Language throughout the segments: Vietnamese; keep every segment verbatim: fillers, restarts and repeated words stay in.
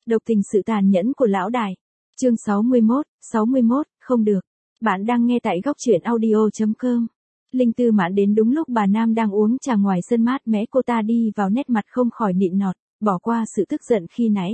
Độc tình sự tàn nhẫn của lão đại. Chương sáu mươi mốt, sáu mươi mốt, không được. Bạn đang nghe tại góc truyện audio chấm com. Linh Tư Mạn đến đúng lúc bà Nam đang uống trà ngoài sân mát mẻ, cô ta đi vào nét mặt không khỏi nịnh nọt, bỏ qua sự tức giận khi nãy.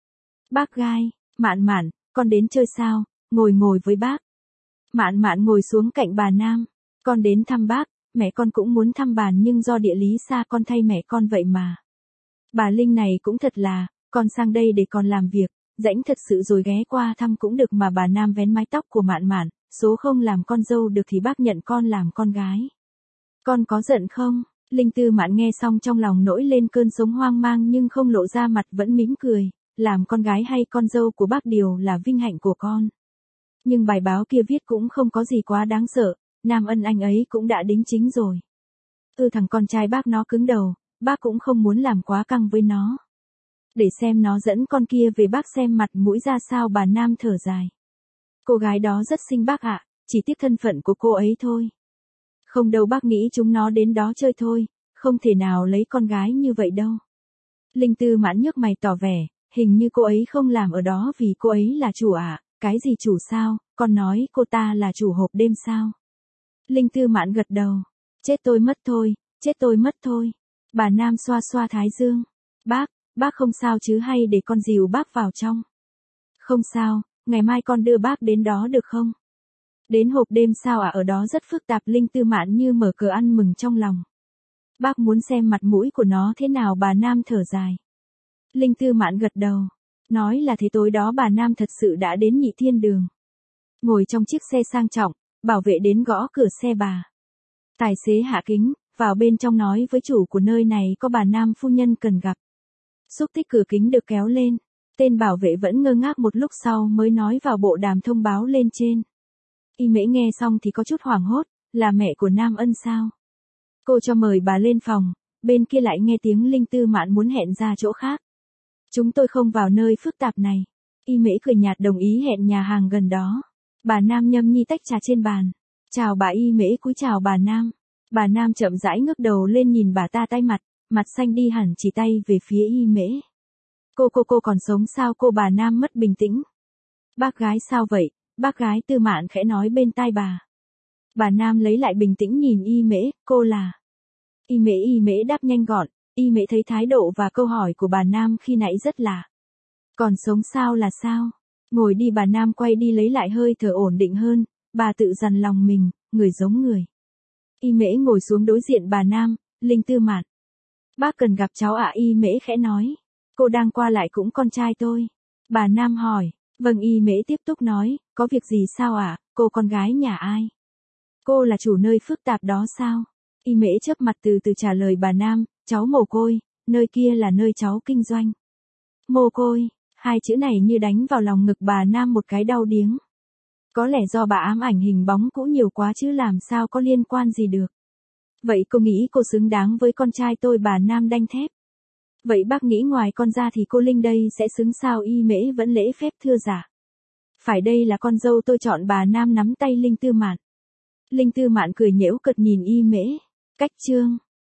Bác gai, Mạn Mạn, con đến chơi sao, ngồi ngồi với bác. Mạn Mạn ngồi xuống cạnh bà Nam, con đến thăm bác, mẹ con cũng muốn thăm bàn nhưng do địa lý xa con thay mẹ con vậy mà. Bà Linh này cũng thật là, con sang đây để con làm việc, rảnh thật sự rồi ghé qua thăm cũng được mà. Bà Nam vén mái tóc của Mạn Mạn, số không làm con dâu được thì bác nhận con làm con gái. Con có giận không? Linh Tư Mạn nghe xong trong lòng nổi lên cơn sống hoang mang nhưng không lộ ra mặt, vẫn mỉm cười, làm con gái hay con dâu của bác đều là vinh hạnh của con. Nhưng bài báo kia viết cũng không có gì quá đáng sợ, Nam Ân anh ấy cũng đã đính chính rồi. Ừ, thằng con trai bác nó cứng đầu, bác cũng không muốn làm quá căng với nó. Để xem nó dẫn con kia về bác xem mặt mũi ra sao. Bà Nam thở dài. Cô gái đó rất xinh bác ạ, chỉ tiếc thân phận của cô ấy thôi. Không đâu, bác nghĩ chúng nó đến đó chơi thôi, không thể nào lấy con gái như vậy đâu. Linh Tư Mạn nhếch mày tỏ vẻ, hình như cô ấy không làm ở đó vì cô ấy là chủ ạ. À? Cái gì chủ sao, con nói cô ta là chủ hộp đêm sao? Linh Tư Mạn gật đầu. Chết tôi mất thôi, chết tôi mất thôi. Bà Nam xoa xoa thái dương. Bác, bác không sao chứ, hay để con dìu bác vào trong? Không sao, ngày mai con đưa bác đến đó được không? Đến hộp đêm sao ạ? À? Ở đó rất phức tạp. Linh Tư Mạn như mở cờ ăn mừng trong lòng. Bác muốn xem mặt mũi của nó thế nào. Bà Nam thở dài. Linh Tư Mạn gật đầu. Nói là thế tối đó bà Nam thật sự đã đến Nhị Thiên Đường. Ngồi trong chiếc xe sang trọng, bảo vệ đến gõ cửa xe bà. Tài xế hạ kính, vào bên trong nói với chủ của nơi này có bà Nam phu nhân cần gặp. Xúc tích cửa kính được kéo lên. Tên bảo vệ vẫn ngơ ngác một lúc sau mới nói vào bộ đàm thông báo lên trên. Y Mễ nghe xong thì có chút hoảng hốt, là mẹ của Nam Ân sao? Cô cho mời bà lên phòng, bên kia lại nghe tiếng Linh Tư Mạn muốn hẹn ra chỗ khác. Chúng tôi không vào nơi phức tạp này. Y Mễ cười nhạt đồng ý hẹn nhà hàng gần đó. Bà Nam nhâm nhi tách trà trên bàn. Chào bà. Y Mễ cúi chào bà Nam. Bà Nam chậm rãi ngước đầu lên nhìn bà ta, tay mặt, mặt xanh đi hẳn, chỉ tay về phía Y Mễ. Cô cô cô còn sống sao cô? Bà Nam mất bình tĩnh. Bác gái sao vậy? Bác gái Tư Mạn khẽ nói bên tai bà. Bà Nam lấy lại bình tĩnh nhìn Y Mễ, cô là... Y Mễ Y Mễ đáp nhanh gọn. Y Mễ thấy thái độ và câu hỏi của bà Nam khi nãy rất lạ. Còn sống sao là sao? Ngồi đi. Bà Nam quay đi lấy lại hơi thở ổn định hơn, bà tự dằn lòng mình, người giống người. Y Mễ ngồi xuống đối diện bà Nam. Linh Tư Mạn. Bác cần gặp cháu ạ. À? Y Mễ khẽ nói. Cô đang qua lại cũng con trai tôi. Bà Nam hỏi. Vâng. Y Mễ tiếp tục nói, có việc gì sao ạ? À? Cô con gái nhà ai? Cô là chủ nơi phức tạp đó sao? Y Mễ chớp mặt từ từ trả lời bà Nam, cháu mồ côi, nơi kia là nơi cháu kinh doanh. Mồ côi, hai chữ này như đánh vào lòng ngực bà Nam một cái đau điếng. Có lẽ do bà ám ảnh hình bóng cũ nhiều quá chứ làm sao có liên quan gì được. Vậy cô nghĩ cô xứng đáng với con trai tôi? Bà Nam đanh thép. Vậy bác nghĩ ngoài con ra thì cô Linh đây sẽ xứng sao? Y Mễ vẫn lễ phép thưa dạ. Phải, đây là con dâu tôi chọn. Bà Nam nắm tay Linh Tư Mạn. Linh Tư Mạn cười nhễu cợt nhìn Y Mễ. Cách chương.